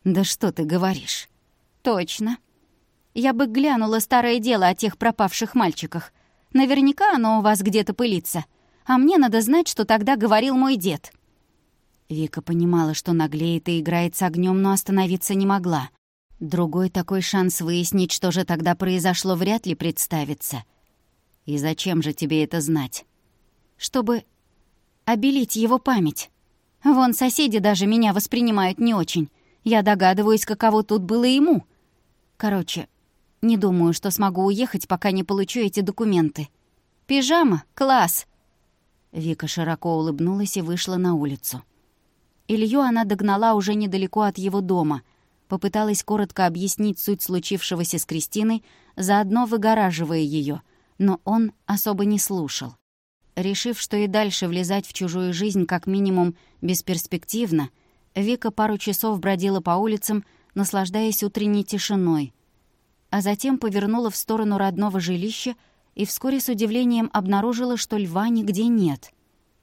«Да что ты говоришь?» «Точно. Я бы глянула старое дело о тех пропавших мальчиках. Наверняка оно у вас где-то пылится. А мне надо знать, что тогда говорил мой дед». Вика понимала, что наглеет и играет с огнем, но остановиться не могла. Другой такой шанс выяснить, что же тогда произошло, вряд ли представится. «И зачем же тебе это знать?» «Чтобы обелить его память. Вон соседи даже меня воспринимают не очень. Я догадываюсь, каково тут было ему. Короче, не думаю, что смогу уехать, пока не получу эти документы. Пижама? Класс!» Вика широко улыбнулась и вышла на улицу. Илью она догнала уже недалеко от его дома. Попыталась коротко объяснить суть случившегося с Кристиной, заодно выгораживая ее, но он особо не слушал. Решив, что и дальше влезать в чужую жизнь как минимум бесперспективно, Вика пару часов бродила по улицам, наслаждаясь утренней тишиной, а затем повернула в сторону родного жилища и вскоре с удивлением обнаружила, что льва нигде нет.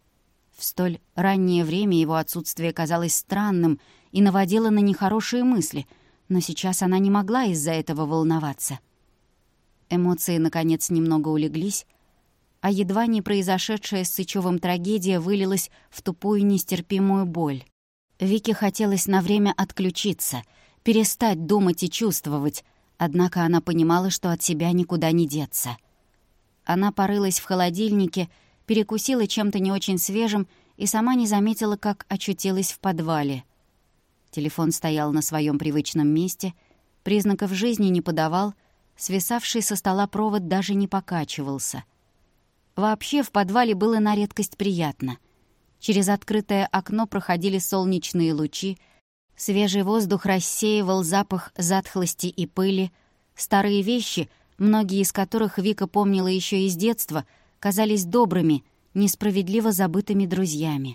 В столь раннее время его отсутствие казалось странным и наводило на нехорошие мысли, но сейчас она не могла из-за этого волноваться. Эмоции, наконец, немного улеглись, а едва не произошедшая с Сычёвым трагедия вылилась в тупую нестерпимую боль. Вике хотелось на время отключиться, перестать думать и чувствовать, однако она понимала, что от себя никуда не деться. Она порылась в холодильнике, перекусила чем-то не очень свежим и сама не заметила, как очутилась в подвале. Телефон стоял на своем привычном месте, признаков жизни не подавал, свисавший со стола провод даже не покачивался. Вообще в подвале было на редкость приятно. Через открытое окно проходили солнечные лучи, свежий воздух рассеивал запах затхлости и пыли, старые вещи, многие из которых Вика помнила еще из детства, казались добрыми, несправедливо забытыми друзьями.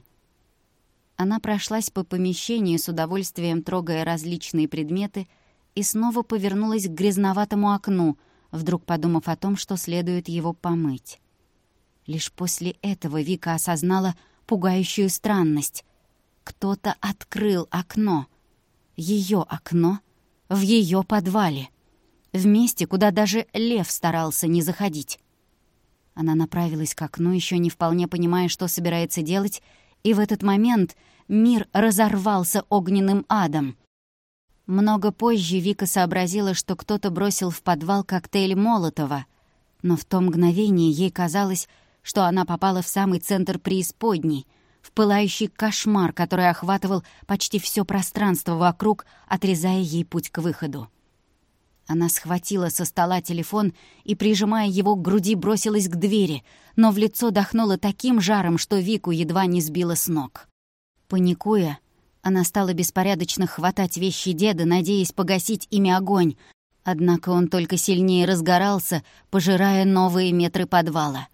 Она прошлась по помещению, с удовольствием трогая различные предметы, и снова повернулась к грязноватому окну, вдруг подумав о том, что следует его помыть. Лишь после этого Вика осознала пугающую странность. Кто-то открыл окно. Её окно в её подвале. В месте, куда даже лев старался не заходить. Она направилась к окну, еще не вполне понимая, что собирается делать, и в этот момент мир разорвался огненным адом. Много позже Вика сообразила, что кто-то бросил в подвал коктейль Молотова, но в то мгновение ей казалось, что она попала в самый центр преисподней, в пылающий кошмар, который охватывал почти все пространство вокруг, отрезая ей путь к выходу. Она схватила со стола телефон и, прижимая его к груди, бросилась к двери, но в лицо дохнуло таким жаром, что Вику едва не сбило с ног. Паникуя, она стала беспорядочно хватать вещи деда, надеясь погасить ими огонь, однако он только сильнее разгорался, пожирая новые метры подвала.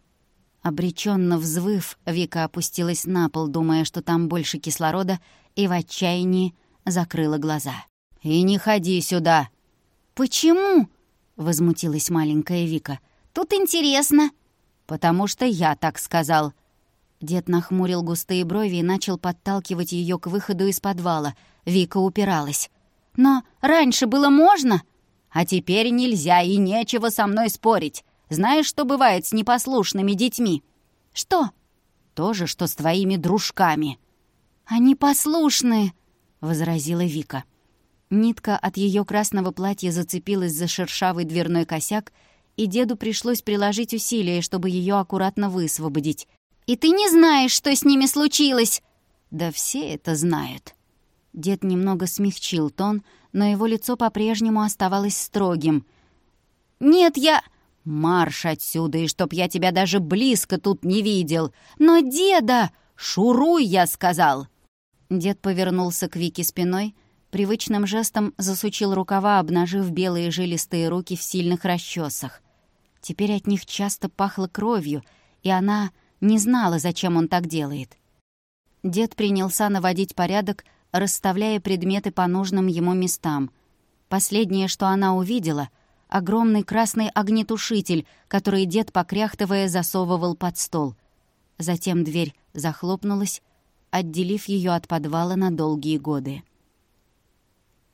Обреченно взвыв, Вика опустилась на пол, думая, что там больше кислорода, и в отчаянии закрыла глаза. «И не ходи сюда!» «Почему?» — возмутилась маленькая Вика. «Тут интересно». «Потому что я так сказал». Дед нахмурил густые брови и начал подталкивать ее к выходу из подвала. Вика упиралась. «Но раньше было можно?» «А теперь нельзя, и нечего со мной спорить. Знаешь, что бывает с непослушными детьми?» «Что?» «То же, что с твоими дружками». «Они послушные», — возразила Вика. Нитка от ее красного платья зацепилась за шершавый дверной косяк, и деду пришлось приложить усилия, чтобы ее аккуратно высвободить. «И ты не знаешь, что с ними случилось!» «Да все это знают». Дед немного смягчил тон, но его лицо по-прежнему оставалось строгим. «Нет, я...» «Марш отсюда, и чтоб я тебя даже близко тут не видел!» «Но деда...» «Шуруй, я сказал!» Дед повернулся к Вике спиной, привычным жестом засучил рукава, обнажив белые жилистые руки в сильных расчесах. Теперь от них часто пахло кровью, и она не знала, зачем он так делает. Дед принялся наводить порядок, расставляя предметы по нужным ему местам. Последнее, что она увидела — огромный красный огнетушитель, который дед, покряхтывая, засовывал под стол. Затем дверь захлопнулась, отделив ее от подвала на долгие годы.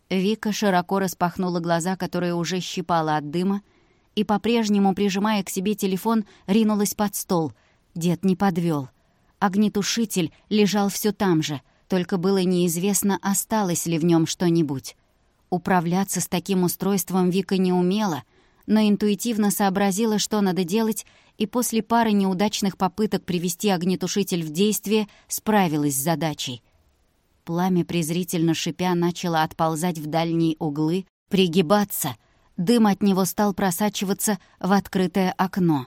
Вика широко распахнула глаза, которые уже щипала от дыма, и, по-прежнему прижимая к себе телефон, ринулась под стол. Дед не подвел. Огнетушитель лежал все там же, только было неизвестно, осталось ли в нем что-нибудь. Управляться с таким устройством Вика не умела, но интуитивно сообразила, что надо делать, и после пары неудачных попыток привести огнетушитель в действие справилась с задачей. Пламя, презрительно шипя, начало отползать в дальние углы, пригибаться. Дым от него стал просачиваться в открытое окно.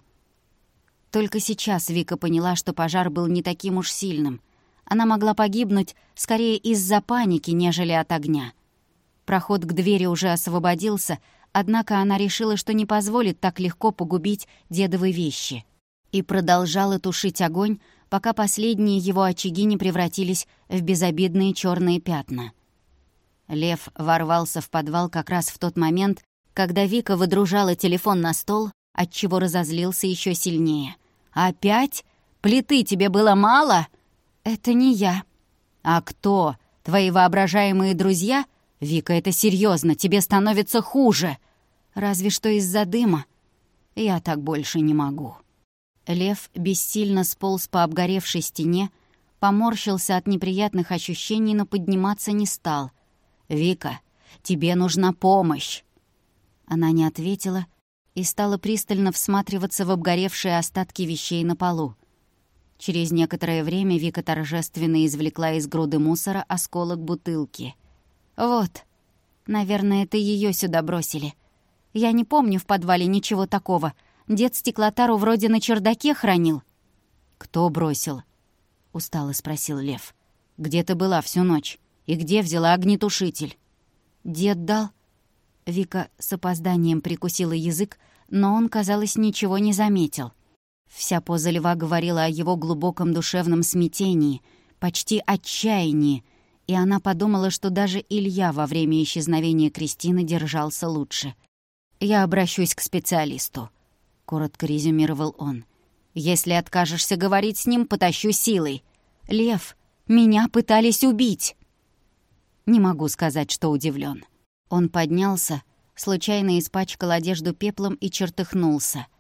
Только сейчас Вика поняла, что пожар был не таким уж сильным. Она могла погибнуть скорее из-за паники, нежели от огня. Проход к двери уже освободился, однако она решила, что не позволит так легко погубить дедовы вещи. И продолжала тушить огонь, пока последние его очаги не превратились в безобидные черные пятна. Лев ворвался в подвал как раз в тот момент, когда Вика выдружала телефон на стол, отчего разозлился еще сильнее. «Опять? Плиты тебе было мало?» «Это не я». «А кто? Твои воображаемые друзья?» «Вика, это серьезно, тебе становится хуже». «Разве что из-за дыма. Я так больше не могу». Лев бессильно сполз по обгоревшей стене, поморщился от неприятных ощущений, но подниматься не стал. «Вика, тебе нужна помощь». Она не ответила и стала пристально всматриваться в обгоревшие остатки вещей на полу. Через некоторое время Вика торжественно извлекла из груды мусора осколок бутылки. «Вот, наверное, это ее сюда бросили. Я не помню в подвале ничего такого. Дед стеклотару вроде на чердаке хранил». «Кто бросил?» — устало спросил Лев. «Где ты была всю ночь? И где взяла огнетушитель?» «Дед дал». Вика с опозданием прикусила язык, но он, казалось, ничего не заметил. Вся поза льва говорила о его глубоком душевном смятении, почти отчаянии, и она подумала, что даже Илья во время исчезновения Кристины держался лучше. «Я обращусь к специалисту», — коротко резюмировал он. «Если откажешься говорить с ним, потащу силой. Лев, меня пытались убить». Не могу сказать, что удивлен. Он поднялся, случайно испачкал одежду пеплом и чертыхнулся —